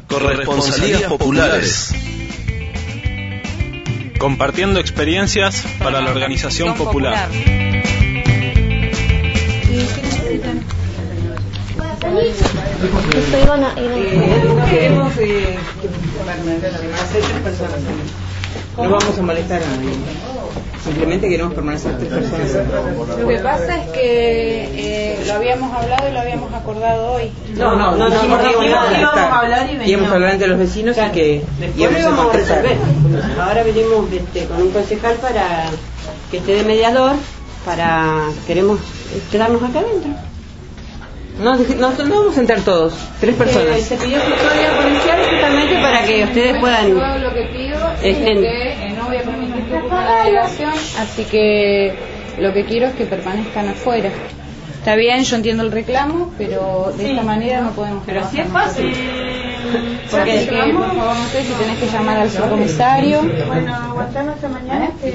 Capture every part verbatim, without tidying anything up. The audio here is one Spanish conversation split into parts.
Corresponsalías populares. Compartiendo experiencias para la organización popular. Queremos eh, hacer tres personas. No vamos a molestar a nadie. Simplemente queremos permanecer tres personas. Lo que pasa es que eh, lo habíamos hablado y lo habíamos acordado hoy. No, no, no, no, no, no íbamos a hablar y íbamos a hablar entre los vecinos y que íbamos a resolver. Ahora venimos este, con un concejal para que esté de mediador, para queremos quedarnos acá adentro. No, nos no vamos a entrar todos, tres personas. Eh, se pidió custodia policial justamente para que ustedes puedan. Yo lo que pido es que eh, no voy a permitir que ocupen la delegación, así que lo que quiero es que permanezcan afuera. Está bien, yo entiendo el reclamo, pero de esta manera no podemos. Pero así es fácil. Porque que, por favor, no sé si tenés que llamar al subcomisario. Bueno, aguantamos hasta mañana que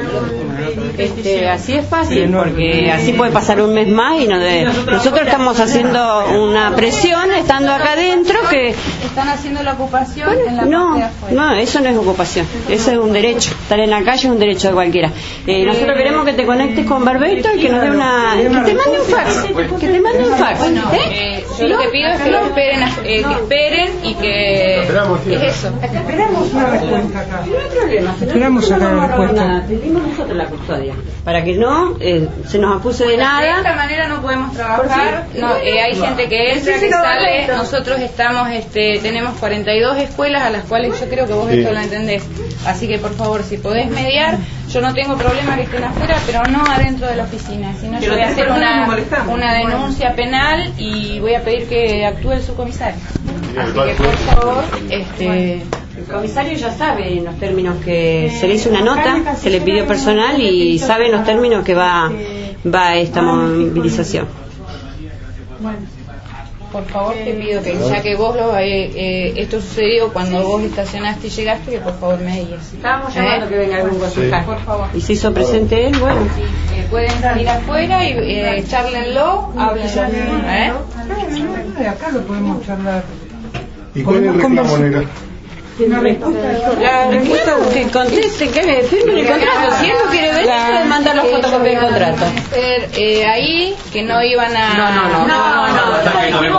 ya este, así es fácil, porque así puede pasar un mes más y no de... nosotros estamos haciendo una presión estando acá adentro que están haciendo la ocupación bueno, en la no, parte de afuera. No, eso no es ocupación, eso es un derecho. Estar en la calle es un derecho de cualquiera. Eh, nosotros queremos que te conectes con Barbeito y que nos dé una, que te mande un fax, que te mande un fax. Bueno, eh, yo lo que pido es que lo esperen, eh, que esperen y que es eso. Esperamos una respuesta acá. No hay problema. Esperamos acá la respuesta. Pedimos nosotros la custodia para que no eh, se nos acuse de nada. De esta manera no podemos trabajar. No, eh, hay gente que entra, que sale. Nosotros estamos, este, tenemos cuarenta y dos escuelas a las cuales yo creo que vos esto lo entendés. Así que por favor, si podés mediar, yo no tengo problema que estén afuera, pero no adentro de la oficina. Si no, yo voy a hacer una, una denuncia penal y voy a pedir que actúe el subcomisario. Así que por favor, este, el comisario ya sabe los términos que se le hizo una nota, se le pidió personal y sabe los términos que va va esta movilización. Bueno, por favor te pido que ya que vos lo, eh, eh, esto sucedió cuando vos estacionaste y llegaste, que por favor me digas. Estábamos llamando ¿Eh? que venga algún concejal, sí. Por favor. Y se hizo presente él, bueno. Sí, eh, pueden salir afuera y eh, charlenlo, hablen. ¿Eh? Acá lo podemos charlar. ¿Y cuál es el reclamo, negra? La respuesta, la respuesta que conteste, que firme el contrato. Si él no quiere venir, puede mandar la fotocopia del contrato. Ser eh, ahí, que no iban a. No, no, no. No, no.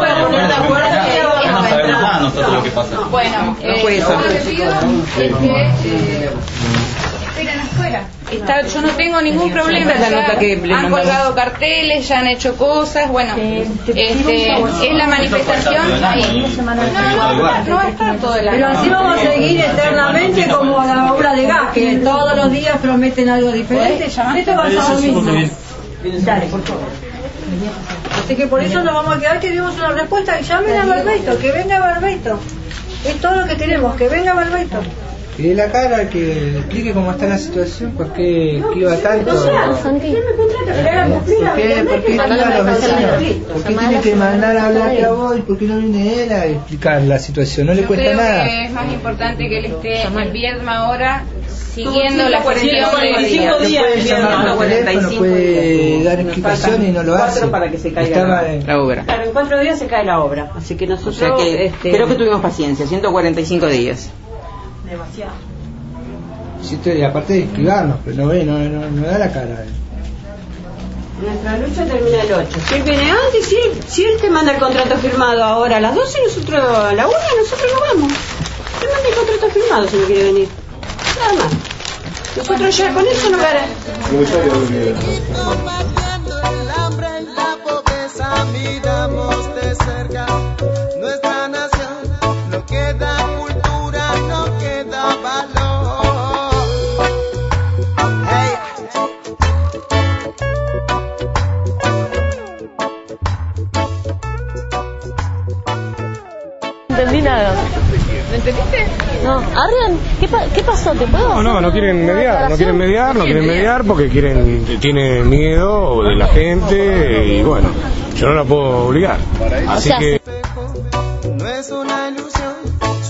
Bueno, eh, yo lo que pido es que eh, esperen afuera. Está, yo no tengo ningún problema. La nota que le han colgado carteles, ya han hecho cosas. Bueno, este, es la manifestación ahí. No, no, no va a estar todo el año. Pero así vamos a seguir eternamente como la obra de gas, que todos los días prometen algo diferente. Esto va a ser lo mismo. Dale, por favor. Así que por eso nos vamos a quedar, queremos una respuesta. Y llamen a Barbeito, que venga Barbeito. Es todo lo que queremos, que venga Barbeito. Que dé la cara, que explique cómo está la situación, por qué iba tanto. ¿Por qué? ¿Por qué iban los vecinos? ¿Por qué tiene que mandar a hablar a vos? ¿Por qué no viene él a explicar la situación? No le cuesta nada. Creo que es más importante que él esté en Viedma ahora siguiendo la gestión de cuarenta y cinco días. Puede llamar por teléfono, puede dar explicaciones y no lo hace. Para que se caiga la obra. Claro, en cuatro días se cae la obra. Así que nosotros. O sea que este, creo que tuvimos paciencia, ciento cuarenta y cinco días. Demasiado. Sí, y aparte de esquivarnos, pero no ve, no, no, no da la cara. Nuestra lucha termina el ocho. Si él viene antes, si él, si él te manda el contrato firmado ahora a las doce, nosotros a la una, nosotros no vamos. Te manda el contrato firmado si no quiere venir. Nada más. Nosotros ya con eso no hará. Nuestra nación no queda cultura, no queda valor. Hey. No entendí nada. ¿Me entendiste? No, Arden, ¿qué, pa ¿qué pasó? ¿Te puedo? No, no, no quieren mediar, no quieren mediar, no quieren mediar porque quieren, tienen miedo de la gente y bueno, yo no la puedo obligar. Así O sea, que No es una ilusión, su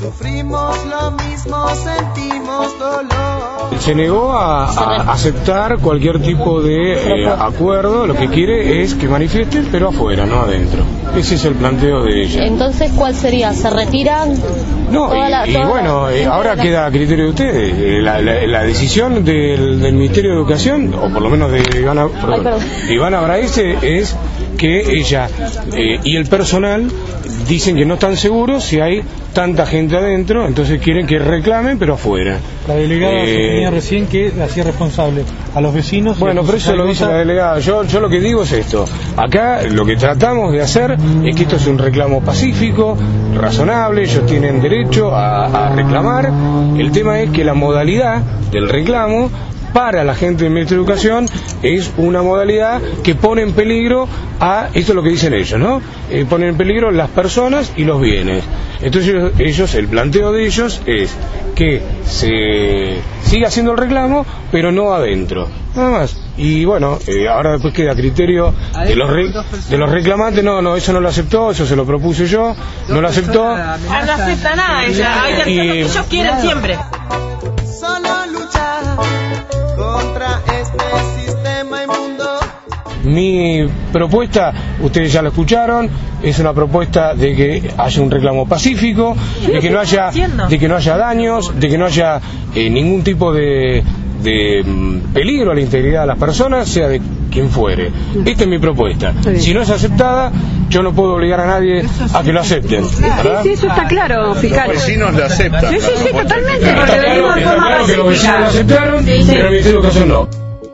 Sufrimos lo mismo, sentimos dolor. Se negó a, a aceptar cualquier tipo de eh, acuerdo, lo que quiere es que manifiesten, pero afuera, no adentro. Ese es el planteo de ella. Entonces, ¿cuál sería? ¿Se retiran? No, y, la, y bueno, eh, ahora queda a criterio de ustedes. Eh, la, la, la decisión del, del Ministerio de Educación, o por lo menos de Ivana, perdón, de Ivana Braise, es que ella eh, y el personal dicen que no están seguros si hay tanta gente adentro, entonces quieren que reclamen, pero afuera. La delegada eh, sostenía recién que hacía responsable a los vecinos. Bueno, pero eso lo dice la delegada. Yo, yo lo que digo es esto. Acá lo que tratamos de hacer es que esto es un reclamo pacífico, razonable, ellos tienen derecho a, a reclamar. El tema es que la modalidad del reclamo para la gente del Ministerio de Educación es una modalidad que pone en peligro a, esto es lo que dicen ellos, ¿no? Eh, ponen en peligro las personas y los bienes. Entonces ellos, ellos, el planteo de ellos es que se siga haciendo el reclamo, pero no adentro, nada más. Y bueno, eh, ahora después queda a criterio de los, re, de los reclamantes. No, no, eso no lo aceptó, eso se lo propuse yo, no lo aceptó. Ah, no acepta nada ella, hay que hacer lo que ellos quieren siempre. Solo luchar contra este sistema inmundo. Mi propuesta, ustedes ya lo escucharon, es una propuesta de que haya un reclamo pacífico, de que no haya, de que no haya daños, de que no haya eh, ningún tipo de, de um, peligro a la integridad de las personas, sea de quien fuere. Esta es mi propuesta. Si no es aceptada, yo no puedo obligar a nadie a que lo acepten, ¿verdad? Sí, sí, eso está claro, fiscal. Los vecinos lo aceptan. Sí, sí, sí, totalmente. Está claro, está claro que los vecinos lo aceptaron, sí, sí. pero el Ministerio de Educación no.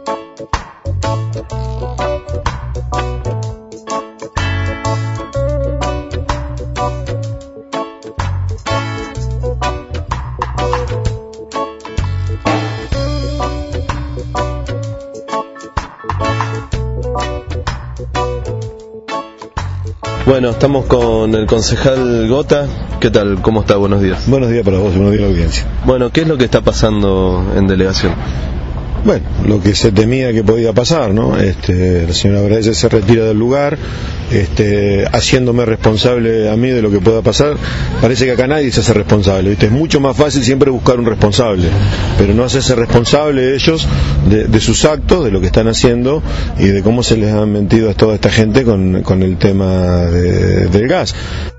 Bueno, estamos con el concejal Gota. ¿Qué tal? ¿Cómo está? Buenos días. Buenos días para vos y buenos días a la audiencia. Bueno, ¿qué es lo que está pasando en delegación? Bueno, lo que se temía que podía pasar, ¿no? Este, la señora Braise se retira del lugar, este, haciéndome responsable a mí de lo que pueda pasar. Parece que acá nadie se hace responsable, ¿viste? Es mucho más fácil siempre buscar un responsable, pero no hacerse responsable ellos de, de sus actos, de lo que están haciendo y de cómo se les han mentido a toda esta gente con, con el tema de, del gas.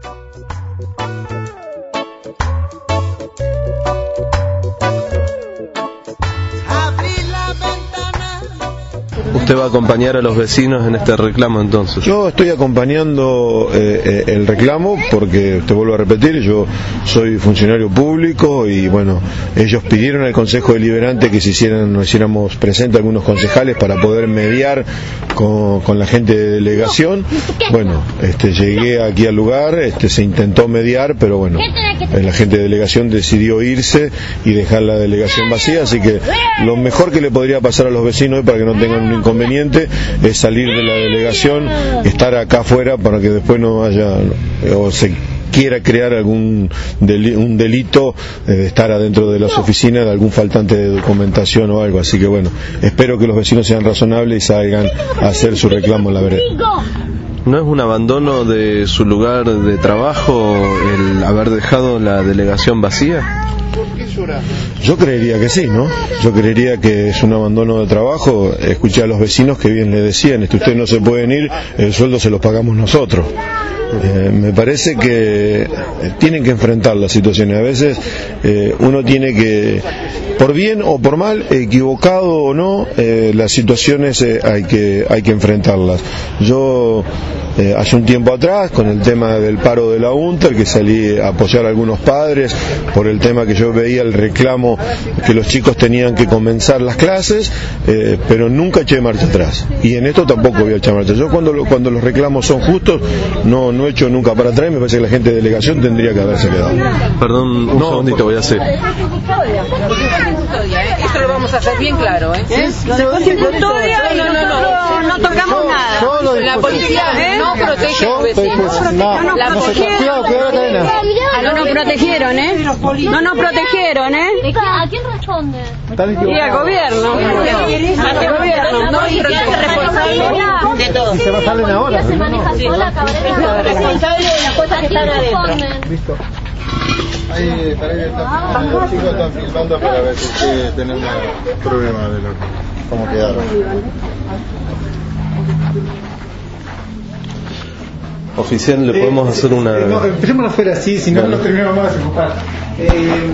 ¿Usted va a acompañar a los vecinos en este reclamo entonces? Yo estoy acompañando eh, eh, el reclamo porque, te vuelvo a repetir, yo soy funcionario público y bueno, ellos pidieron al Consejo Deliberante que se hicieran, nos hiciéramos presentes algunos concejales para poder mediar con, con la gente de delegación. Bueno, este, llegué aquí al lugar, este, se intentó mediar, pero bueno, eh, la gente de delegación decidió irse y dejar la delegación vacía, así que lo mejor que le podría pasar a los vecinos para que no tengan un inconveniente es salir de la delegación, estar acá afuera para que después no haya o se quiera crear algún del, un delito eh, de estar adentro de las oficinas de algún faltante de documentación o algo, así que bueno, espero que los vecinos sean razonables y salgan a hacer su reclamo en la vereda. ¿No es un abandono de su lugar de trabajo el haber dejado la delegación vacía? Yo creería que sí, ¿no? Yo creería que es un abandono de trabajo. Escuché a los vecinos que bien le decían, este, ustedes no se pueden ir, el sueldo se los pagamos nosotros. Eh, me parece que tienen que enfrentar las situaciones. A veces eh, uno tiene que, por bien o por mal, equivocado o no, eh, las situaciones eh, hay que hay que enfrentarlas. Yo eh, hace un tiempo atrás, con el tema del paro de la UNTER, que salí a apoyar a algunos padres por el tema que yo veía el reclamo que los chicos tenían que comenzar las clases, eh, pero nunca eché marcha atrás. Y en esto tampoco voy a echar marcha. Yo cuando cuando los reclamos son justos, no no he hecho nunca para atrás. Me parece que la gente de delegación tendría que haberse quedado. Perdón, un no, segundito voy a hacer. Eso lo vamos a hacer bien claro, ¿eh? ¿Eh? Se fue sin custodia y no, no, no, no tocamos yo, nada. Yo la policía ¿eh? no protege a los vecinos. No, no, la policía no nos protegieron, ¿eh? No nos protegieron, ¿eh? ¿A quién responde? Y al gobierno. Al gobierno. No, y es responsable de todo. Se salen ahora. Se maneja sola, cabrera. Responsable de las cosas que están adentro. Listo. Ahí, para que están, los chicos están filmando para ver si ustedes tienen problema de lo que, cómo quedaron. Oficial, ¿le podemos hacer una...? No, empecemos afuera, sí, si no, no terminamos más a ocupar. Eh...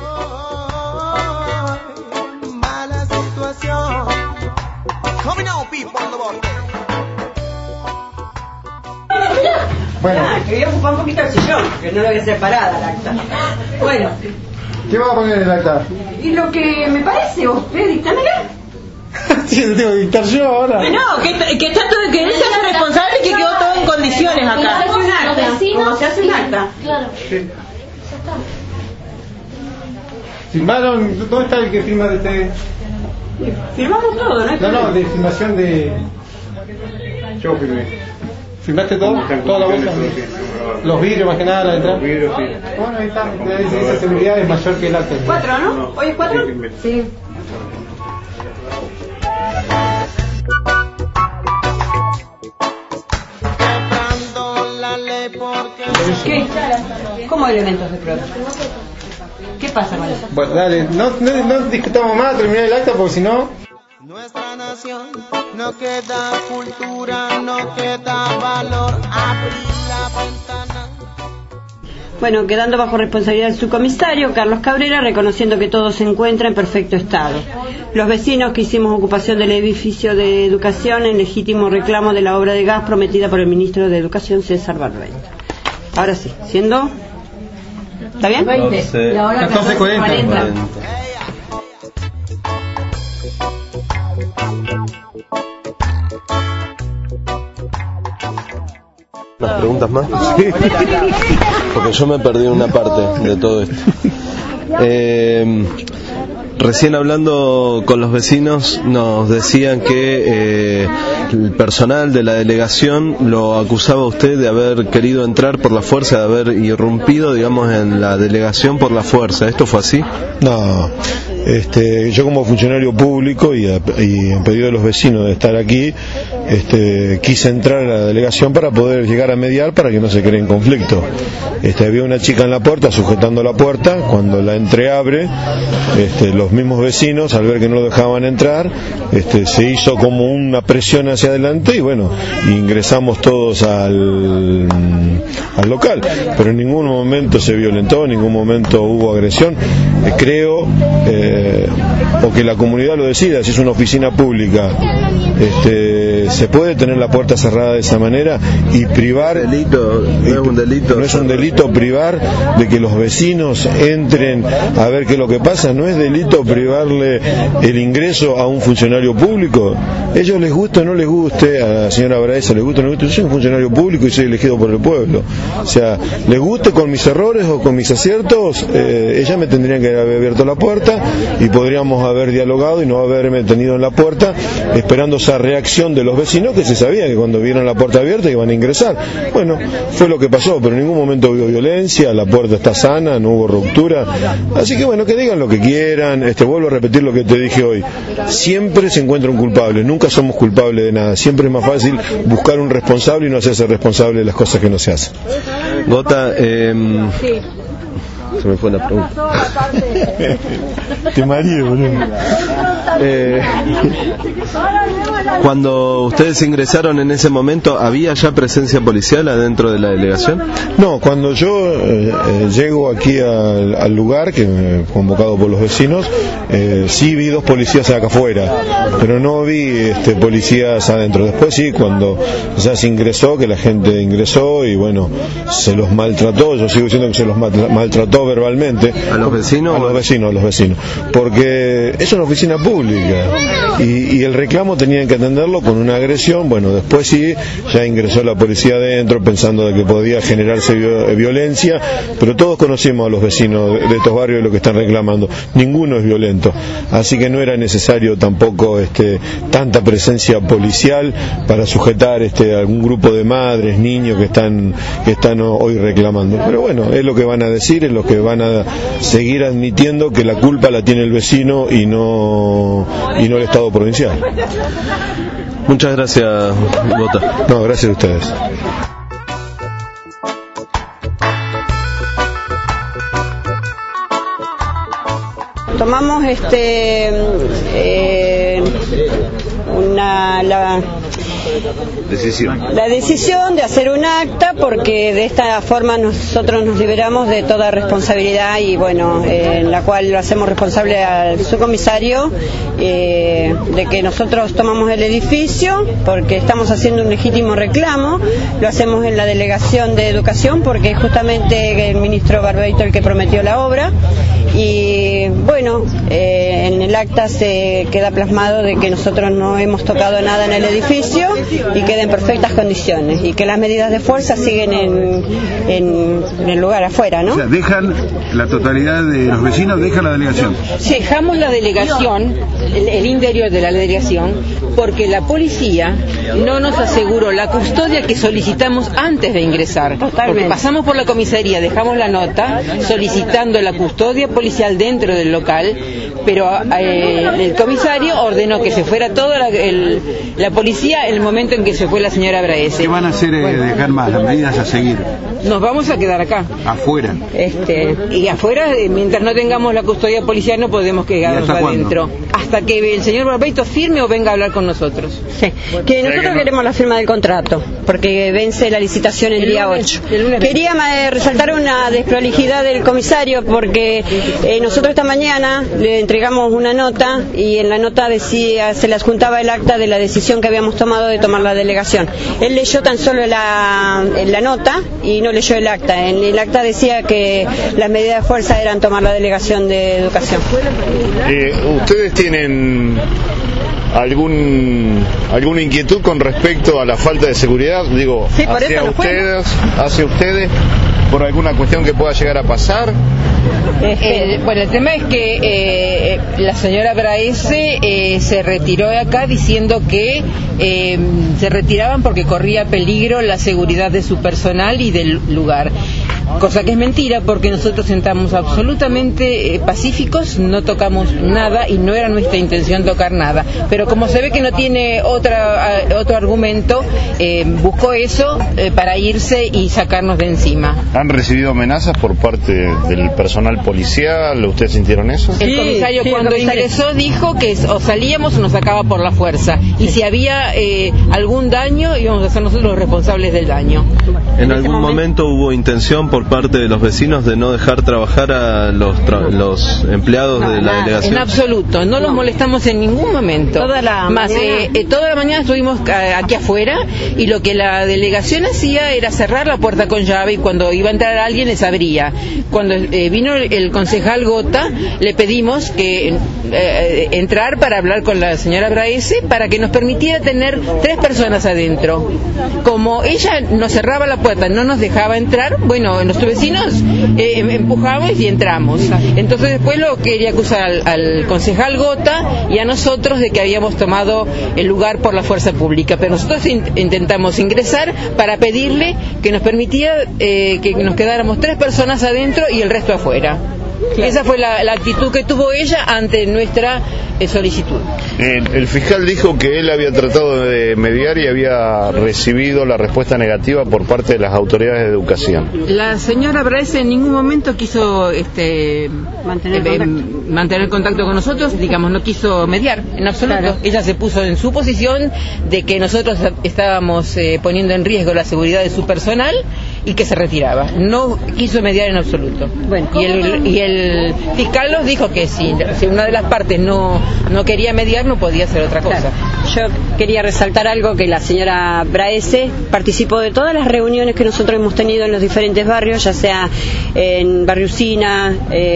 Mala situación. Bueno, ah, quería ocupar un poquito el sillón, que no lo voy a hacer parada el acta. Bueno. ¿Qué va a poner en el acta? Y lo que me parece, usted dictámela. Sí, lo tengo que dictar yo ahora. No, que, que está todo, que él se hace responsable y que quedó todo en condiciones acá. Como se hace un acta, como se hace un acta. Claro. Sí. ¿Firmaron? ¿Dónde está el que firma de este? Firmamos todo, ¿no? No, no, de filmación de... Yo firmé. ¿Firmaste todo? ¿Toda la vuelta? Los vidrios más que nada, la detrás. Los vidrios, sí. Bueno, ahí está. Esa seguridad es mayor que el acta. ¿Cuatro, no? ¿Hoy es cuatro? Sí. ¿Qué? ¿Cómo elementos de prueba? ¿Qué pasa con eso? Bueno, dale, no, no, no discutamos más, terminar el acta porque si no... Nuestra nación no queda cultura, no queda valor. Abrir la ventana. Bueno, quedando bajo responsabilidad del subcomisario Carlos Cabrera, reconociendo que todo se encuentra en perfecto estado. Los vecinos que hicimos ocupación del edificio de educación en legítimo reclamo de la obra de gas prometida por el ministro de Educación, César Barbeito. Ahora sí, siendo... ¿Está bien? catorce, la hora catorce cuarenta. ¿Unas preguntas más? Sí. Porque yo me perdí una parte de todo esto. Eh, recién hablando con los vecinos nos decían que eh, el personal de la delegación lo acusaba a usted de haber querido entrar por la fuerza, de haber irrumpido, digamos, en la delegación por la fuerza. ¿Esto fue así? No. Este, yo como funcionario público y, a, y en pedido de los vecinos de estar aquí, este, quise entrar a la delegación para poder llegar a mediar para que no se creen conflicto. Este, había una chica en la puerta sujetando la puerta, cuando la entreabre, este, los mismos vecinos al ver que no lo dejaban entrar, este, se hizo como una presión hacia adelante y bueno, ingresamos todos al, al local, pero en ningún momento se violentó, en ningún momento hubo agresión. Eh, creo eh, o que la comunidad lo decida, si es una oficina pública, este, se puede tener la puerta cerrada de esa manera y privar, delito, no es un delito, no es un delito privar de que los vecinos entren a ver qué es lo que pasa, no es delito privarle el ingreso a un funcionario público. Ellos les guste o no les guste, a la señora Braesa les guste o no les guste, yo soy un funcionario público y soy elegido por el pueblo, o sea, les guste con mis errores o con mis aciertos, eh, ellas me tendrían que haber abierto la puerta y podríamos haber dialogado y no haberme tenido en la puerta esperando esa reacción de los vecinos que se sabía que cuando vieron la puerta abierta iban a ingresar. Bueno, fue lo que pasó, pero en ningún momento hubo violencia, la puerta está sana, no hubo ruptura, así que bueno, que digan lo que quieran. Este, vuelvo a repetir lo que te dije hoy, siempre se encuentra un culpable, nunca somos culpables de nada, siempre es más fácil buscar un responsable y no hacerse responsable de las cosas que no se hacen. Gota, eh... se me fue la pregunta. Te marido, boludo. Eh, cuando ustedes ingresaron en ese momento, ¿había ya presencia policial adentro de la delegación? No, cuando yo eh, eh, llego aquí al, al lugar, que me convocado por los vecinos, eh, sí vi dos policías acá afuera, pero no vi este, policías adentro. Después sí, cuando ya se ingresó, que la gente ingresó y bueno, se los maltrató, yo sigo diciendo que se los maltrató verbalmente. ¿A los vecinos? A los vecinos, a los vecinos. Porque es una oficina pública y, y el reclamo tenían que atenderlo con una agresión. Bueno, después sí, ya ingresó la policía adentro pensando de que podía generarse violencia, pero todos conocemos a los vecinos de estos barrios de lo que están reclamando. Ninguno es violento, así que no era necesario tampoco este, tanta presencia policial para sujetar este, algún grupo de madres, niños que están, que están hoy reclamando. Pero bueno, es lo que van a decir, es lo que van a seguir admitiendo, que la culpa la tiene el vecino y no, y no el Estado provincial. Muchas gracias, Gota. No, gracias a ustedes. tomamos este eh, una la, decisión. la decisión de hacer un acta, porque de esta forma nosotros nos liberamos de toda responsabilidad y bueno, eh, en la cual lo hacemos responsable al subcomisario eh, de que nosotros tomamos el edificio porque estamos haciendo un legítimo reclamo. Lo hacemos en la delegación de educación porque es justamente el ministro Barbeito el que prometió la obra. Y bueno, eh, en el acta se queda plasmado de que nosotros no hemos tocado nada en el edificio y queda en perfectas condiciones y que las medidas de fuerza siguen en, en, en el lugar afuera, ¿no? O sea, dejan la totalidad de los vecinos, dejan la delegación. Dejamos la delegación, el, el interior de la delegación, porque la policía no nos aseguró la custodia que solicitamos antes de ingresar. Totalmente. Porque pasamos por la comisaría, dejamos la nota solicitando la custodia policial dentro del local, pero eh, el comisario ordenó que se fuera toda la, el, la policía en el momento en que se fue la señora Braese. ¿Qué van a hacer eh, bueno, dejar más? Las medidas a seguir. Nos vamos a quedar acá. Afuera. Este, y afuera, eh, mientras no tengamos la custodia policial, no podemos quedarnos adentro. Hasta que el señor Barbeito firme o venga a hablar con nosotros. Sí. Que nosotros queremos la firma del contrato, porque vence la licitación el, el día lunes, ocho. El Quería eh, resaltar una desprolijidad del comisario, porque eh, nosotros esta mañana le entregamos una nota y en la nota decía, se le adjuntaba el acta de la decisión que habíamos tomado de tomar la delegación. Él leyó tan solo la, la nota y no leyó el acta. En el acta decía que las medidas de fuerza eran tomar la delegación de educación. Eh, ¿Ustedes tienen algún alguna inquietud con respecto a la falta de seguridad? Digo, sí, por hacia eso no ustedes, hacia ustedes, por alguna cuestión que pueda llegar a pasar. El, bueno, el tema es que eh, la señora Braese eh, se retiró de acá diciendo que eh, se retiraban porque corría peligro la seguridad de su personal y del lugar. Cosa que es mentira, porque nosotros estamos absolutamente eh, pacíficos, no tocamos nada y no era nuestra intención tocar nada. Pero como se ve que no tiene otra, uh, otro argumento, eh, buscó eso eh, para irse y sacarnos de encima. ¿Han recibido amenazas por parte del personal policial? ¿Ustedes sintieron eso? El comisario, sí, cuando el comisario ingresó dijo que o salíamos o nos sacaba por la fuerza. Y si había eh, algún daño, íbamos a ser nosotros los responsables del daño. ¿En, ¿En algún momento, momento hubo intención por parte de los vecinos de no dejar trabajar a los, tra los empleados no, de la nada, delegación? En absoluto, no, no los molestamos en ningún momento. Toda la Más, eh, eh, toda la mañana estuvimos aquí afuera y lo que la delegación hacía era cerrar la puerta con llave y cuando iba a entrar alguien les abría. Cuando eh, vino el, el concejal Gota, le pedimos que eh, entrar para hablar con la señora Braese para que nos permitiera tener tres personas adentro. Como ella nos cerraba la puerta, no nos dejaba entrar, bueno, nuestros vecinos eh, empujamos y entramos. Entonces después lo quería acusar al, al concejal Gota y a nosotros de que habíamos tomado el lugar por la fuerza pública, pero nosotros in intentamos ingresar para pedirle que nos permitía eh, que nos quedáramos tres personas adentro y el resto afuera. Claro. Esa fue la, la actitud que tuvo ella ante nuestra eh, solicitud. El, el fiscal dijo que él había tratado de mediar y había recibido la respuesta negativa por parte de las autoridades de educación. La señora Braese en ningún momento quiso este, mantener, eh, contacto. mantener contacto con nosotros, digamos, no quiso mediar en absoluto. Claro. Ella se puso en su posición de que nosotros estábamos eh, poniendo en riesgo la seguridad de su personal y que se retiraba. No quiso mediar en absoluto. Bueno, y el, y el fiscal nos dijo que si, si una de las partes no, no quería mediar, no podía hacer otra cosa. Claro. Yo quería resaltar algo, que la señora Braese participó de todas las reuniones que nosotros hemos tenido en los diferentes barrios, ya sea en Barrio Usina,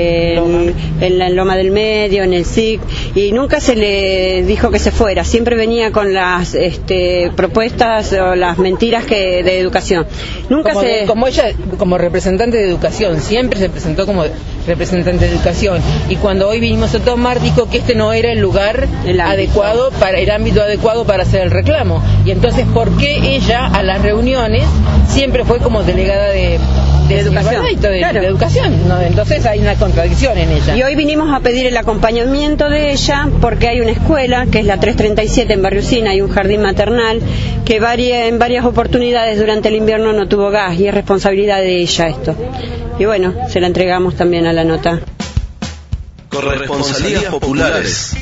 en, en la Loma del Medio, en el S I C, y nunca se le dijo que se fuera, siempre venía con las este, propuestas o las mentiras que de educación. Nunca como, se... como ella, como representante de educación, siempre se presentó como representante de educación, y cuando hoy vinimos a tomar dijo que este no era el lugar el adecuado para el ámbito adecuado para hacer el reclamo, y entonces ¿por qué ella a las reuniones siempre fue como delegada de, de, de educación? De, claro. de educación, ¿no? Entonces hay una contradicción en ella. Y hoy vinimos a pedir el acompañamiento de ella porque hay una escuela que es la trescientos treinta y siete en Barrio Usina y un jardín maternal que varia, en varias oportunidades durante el invierno no tuvo gas, y es responsabilidad de ella esto. Y bueno, se la entregamos también a la nota. Corresponsalías populares.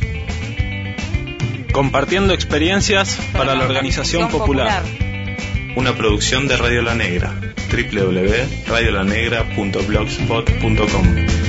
Compartiendo experiencias para la organización popular. Una producción de Radio La Negra. doble u doble u doble u punto radio la negra punto blogspot punto com